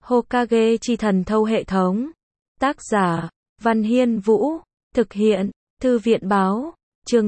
Hokage chi thần thâu hệ thống. Tác giả, Văn Hiên Vũ. Thực hiện, Thư viện báo. Chương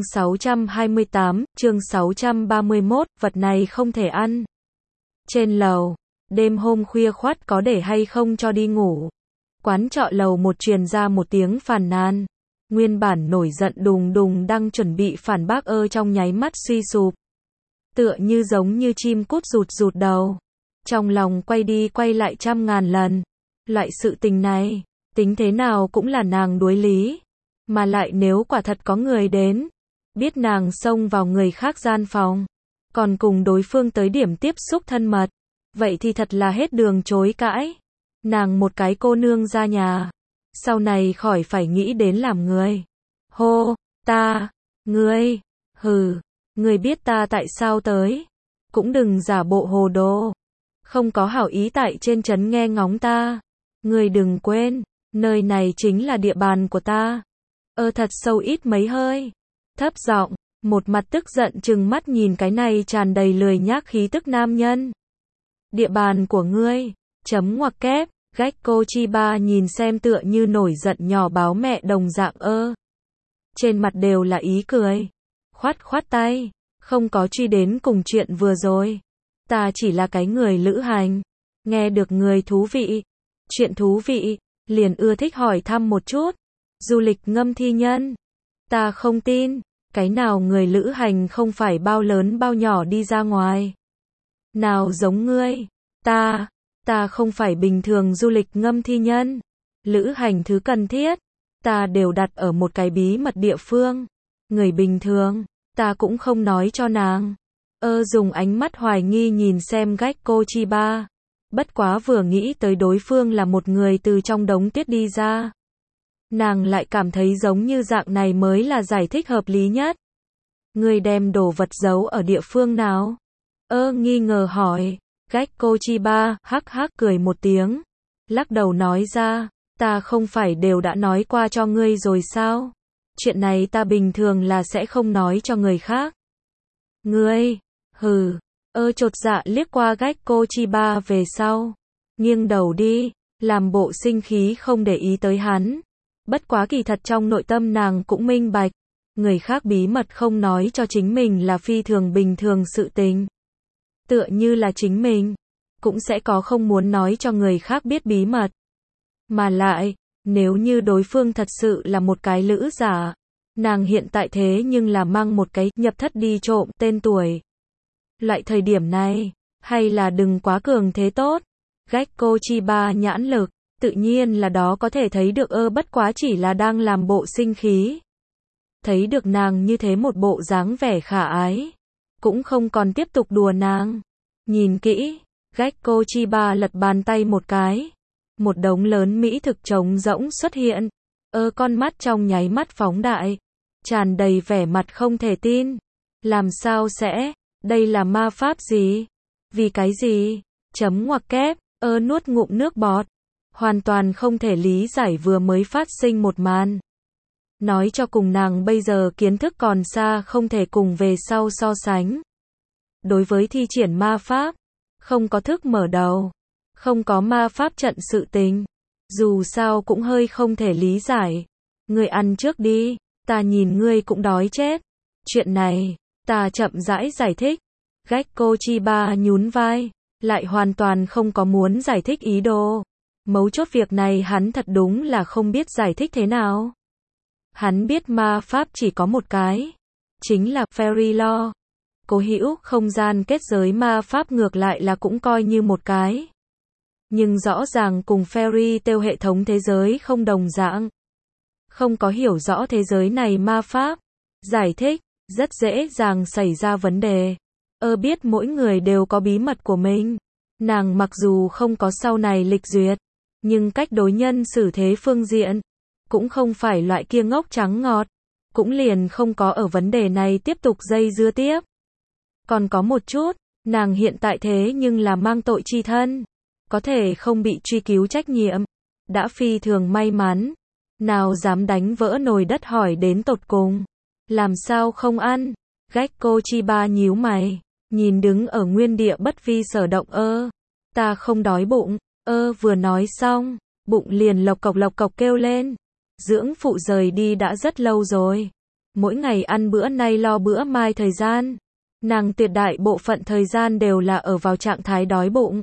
628, chương 631, vật này không thể ăn. Trên lầu, đêm hôm khuya khoắt có để hay không cho đi ngủ. Quán trọ lầu một truyền ra một tiếng phàn nàn. Nguyên bản nổi giận đùng đùng đang chuẩn bị phản bác trong nháy mắt suy sụp. Tựa như giống như chim cút rụt rụt đầu. Trong lòng quay đi quay lại trăm ngàn lần. Loại sự tình này, tính thế nào cũng là nàng đuối lý. Mà lại nếu quả thật có người đến, biết nàng xông vào người khác gian phòng, còn cùng đối phương tới điểm tiếp xúc thân mật, vậy thì thật là hết đường chối cãi. Nàng một cái cô nương ra nhà, sau này khỏi phải nghĩ đến làm người. Hô, ta, ngươi, hừ, ngươi biết ta tại sao tới, cũng đừng giả bộ hồ đồ, không có hảo ý tại trên trấn nghe ngóng ta. Ngươi đừng quên, nơi này chính là địa bàn của ta. Thật sâu ít mấy hơi, thấp giọng, một mặt tức giận trừng mắt nhìn cái này tràn đầy lười nhác khí tức nam nhân. Địa bàn của ngươi, chấm ngoặc kép, Gekko Chiba nhìn xem tựa như nổi giận nhỏ báo mẹ đồng dạng trên mặt đều là ý cười. Khoát khoát tay, không có truy đến cùng chuyện vừa rồi. Ta chỉ là cái người lữ hành, nghe được người thú vị, chuyện thú vị, liền ưa thích hỏi thăm một chút. Du lịch ngâm thi nhân. Ta không tin, cái nào người lữ hành không phải bao lớn bao nhỏ đi ra ngoài. Nào giống ngươi, ta không phải bình thường du lịch ngâm thi nhân. Lữ hành thứ cần thiết, ta đều đặt ở một cái bí mật địa phương. Người bình thường, ta cũng không nói cho nàng. Dùng ánh mắt hoài nghi nhìn xem Gekko Chiba. Bất quá vừa nghĩ tới đối phương là một người từ trong đống tuyết đi ra, nàng lại cảm thấy giống như dạng này mới là giải thích hợp lý nhất. Ngươi đem đồ vật giấu ở địa phương nào? Nghi ngờ hỏi. Gekko Chiba hắc hắc cười một tiếng, lắc đầu nói ra, ta không phải đều đã nói qua cho ngươi rồi sao? Chuyện này ta bình thường là sẽ không nói cho người khác. Ngươi, hừ, chột dạ liếc qua Gekko Chiba về sau, nghiêng đầu đi, làm bộ sinh khí không để ý tới hắn. Bất quá kỳ thật trong nội tâm nàng cũng minh bạch, người khác bí mật không nói cho chính mình là phi thường bình thường sự tình. Tựa như là chính mình, cũng sẽ có không muốn nói cho người khác biết bí mật. Mà lại, nếu như đối phương thật sự là một cái lữ giả, nàng hiện tại thế nhưng là mang một cái nhập thất đi trộm tên tuổi. Loại thời điểm này, hay là đừng quá cường thế tốt. Gekko Chiba nhãn lực, tự nhiên là đó có thể thấy được bất quá chỉ là đang làm bộ sinh khí. Thấy được nàng như thế một bộ dáng vẻ khả ái, cũng không còn tiếp tục đùa nàng. Nhìn kỹ, Gekko Chiba lật bàn tay một cái, một đống lớn mỹ thực trống rỗng xuất hiện. Con mắt trong nháy mắt phóng đại, tràn đầy vẻ mặt không thể tin. Làm sao sẽ, đây là ma pháp gì? Vì cái gì? Chấm ngoặc kép, nuốt ngụm nước bọt, hoàn toàn không thể lý giải vừa mới phát sinh một màn. Nói cho cùng nàng bây giờ kiến thức còn xa không thể cùng về sau so sánh. Đối với thi triển ma pháp, không có thức mở đầu, không có ma pháp trận sự tình, dù sao cũng hơi không thể lý giải. Ngươi ăn trước đi, ta nhìn ngươi cũng đói chết. Chuyện này, ta chậm rãi giải thích. Gekko Chiba nhún vai, lại hoàn toàn không có muốn giải thích ý đồ. Mấu chốt việc này hắn thật đúng là không biết giải thích thế nào. Hắn biết ma pháp chỉ có một cái, chính là Fairy Law. Cố hữu không gian kết giới ma pháp ngược lại là cũng coi như một cái. Nhưng rõ ràng cùng Fairy Tail hệ thống thế giới không đồng dạng. Không có hiểu rõ thế giới này ma pháp, giải thích, rất dễ dàng xảy ra vấn đề. Biết mỗi người đều có bí mật của mình. Nàng mặc dù không có sau này lịch duyệt, nhưng cách đối nhân xử thế phương diện, cũng không phải loại kia ngốc trắng ngọt, cũng liền không có ở vấn đề này tiếp tục dây dưa tiếp. Còn có một chút, nàng hiện tại thế nhưng là mang tội chi thân, có thể không bị truy cứu trách nhiệm, đã phi thường may mắn. Nào dám đánh vỡ nồi đất hỏi đến tột cùng, làm sao không ăn? Gekko Chiba nhíu mày, nhìn đứng ở nguyên địa bất vi sở động ta không đói bụng, Vừa nói xong, bụng liền lộc cộc kêu lên. Dưỡng phụ rời đi đã rất lâu rồi. Mỗi ngày ăn bữa nay lo bữa mai thời gian. Nàng tuyệt đại bộ phận thời gian đều là ở vào trạng thái đói bụng.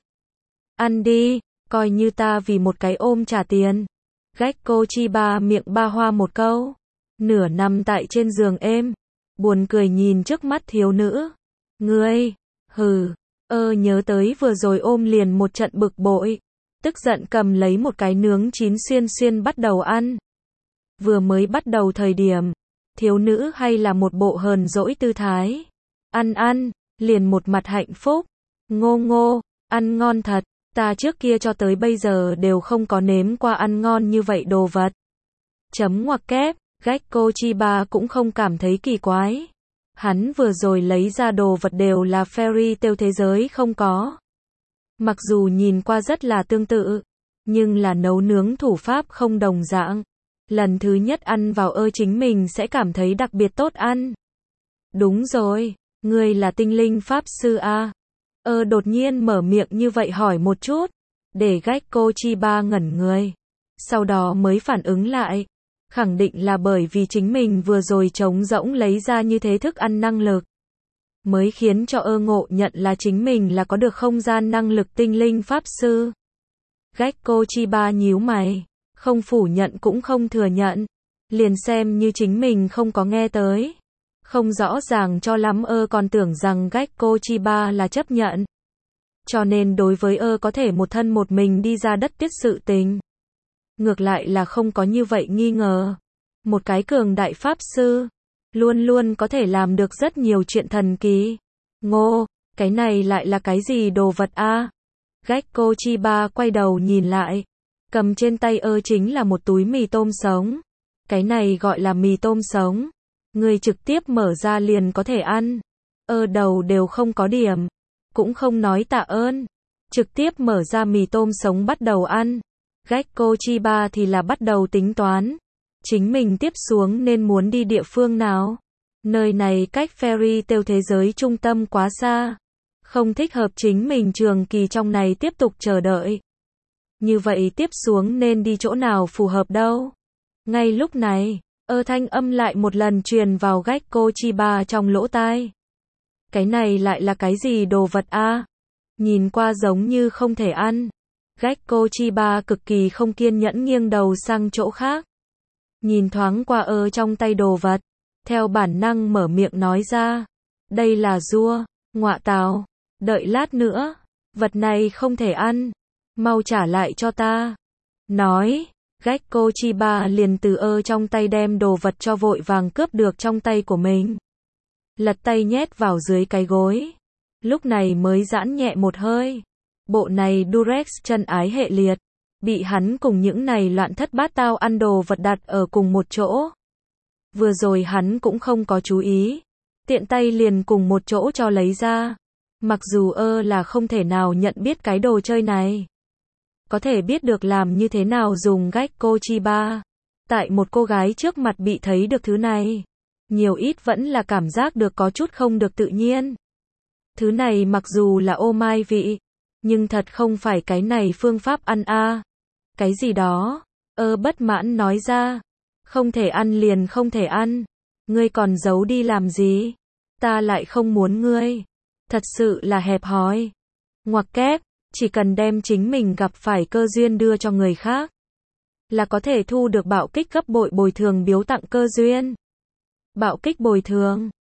Ăn đi, coi như ta vì một cái ôm trả tiền. Gekko Chiba miệng ba hoa một câu. Nửa nằm tại trên giường êm. Buồn cười nhìn trước mắt thiếu nữ. Ngươi, hừ, nhớ tới vừa rồi ôm liền một trận bực bội. Tức giận cầm lấy một cái nướng chín xuyên bắt đầu ăn. Vừa mới bắt đầu thời điểm, thiếu nữ hay là một bộ hờn dỗi tư thái. Ăn, liền một mặt hạnh phúc. Ngô, ăn ngon thật, ta trước kia cho tới bây giờ đều không có nếm qua ăn ngon như vậy đồ vật. Chấm ngoặc kép, Gekko Chiba cũng không cảm thấy kỳ quái. Hắn vừa rồi lấy ra đồ vật đều là fairy tale thế giới không có. Mặc dù nhìn qua rất là tương tự, nhưng là nấu nướng thủ pháp không đồng dạng. Lần thứ nhất ăn vào chính mình sẽ cảm thấy đặc biệt tốt ăn. Đúng rồi, ngươi là tinh linh pháp sư à? Đột nhiên mở miệng như vậy hỏi một chút, để Gekko Chiba ngẩn người. Sau đó mới phản ứng lại, khẳng định là bởi vì chính mình vừa rồi trống rỗng lấy ra như thế thức ăn năng lực. Mới khiến cho ngộ nhận là chính mình là có được không gian năng lực tinh linh pháp sư. Gekko Chiba nhíu mày, không phủ nhận cũng không thừa nhận, liền xem như chính mình không có nghe tới. Không rõ ràng cho lắm còn tưởng rằng Gekko Chiba là chấp nhận. Cho nên đối với có thể một thân một mình đi ra đất tuyết sự tình. Ngược lại là không có như vậy nghi ngờ. Một cái cường đại pháp sư, luôn luôn có thể làm được rất nhiều chuyện thần kỳ. Ngô, cái này lại là cái gì đồ vật a? Gekko Chiba quay đầu nhìn lại. Cầm trên tay chính là một túi mì tôm sống. Cái này gọi là mì tôm sống. Người trực tiếp mở ra liền có thể ăn. Đầu đều không có điểm. Cũng không nói tạ ơn. Trực tiếp mở ra mì tôm sống bắt đầu ăn. Gekko Chiba thì là bắt đầu tính toán. Chính mình tiếp xuống nên muốn đi địa phương nào. Nơi này cách fairy tale thế giới trung tâm quá xa. Không thích hợp chính mình trường kỳ trong này tiếp tục chờ đợi. Như vậy tiếp xuống nên đi chỗ nào phù hợp đâu. Ngay lúc này, thanh âm lại một lần truyền vào Gekko Chiba trong lỗ tai. Cái này lại là cái gì đồ vật a? Nhìn qua giống như không thể ăn. Gekko Chiba cực kỳ không kiên nhẫn nghiêng đầu sang chỗ khác. Nhìn thoáng qua trong tay đồ vật. Theo bản năng mở miệng nói ra. Đây là rua, ngọa tào. Đợi lát nữa. Vật này không thể ăn. Mau trả lại cho ta. Nói. Gekko Chiba liền từ trong tay đem đồ vật cho vội vàng cướp được trong tay của mình. Lật tay nhét vào dưới cái gối. Lúc này mới giãn nhẹ một hơi. Bộ này Durex chân ái hệ liệt. Bị hắn cùng những này loạn thất bát tao ăn đồ vật đặt ở cùng một chỗ. Vừa rồi hắn cũng không có chú ý. Tiện tay liền cùng một chỗ cho lấy ra. Mặc dù là không thể nào nhận biết cái đồ chơi này. Có thể biết được làm như thế nào dùng Gekko Chiba. Tại một cô gái trước mặt bị thấy được thứ này. Nhiều ít vẫn là cảm giác được có chút không được tự nhiên. Thứ này mặc dù là ô mai vị. Nhưng thật không phải cái này phương pháp ăn a. Cái gì đó. Bất mãn nói ra. Không thể ăn liền không thể ăn. Ngươi còn giấu đi làm gì? Ta lại không muốn ngươi. Thật sự là hẹp hòi. Ngoặc kép. Chỉ cần đem chính mình gặp phải cơ duyên đưa cho người khác. Là có thể thu được bạo kích gấp bội bồi thường biếu tặng cơ duyên. Bạo kích bồi thường.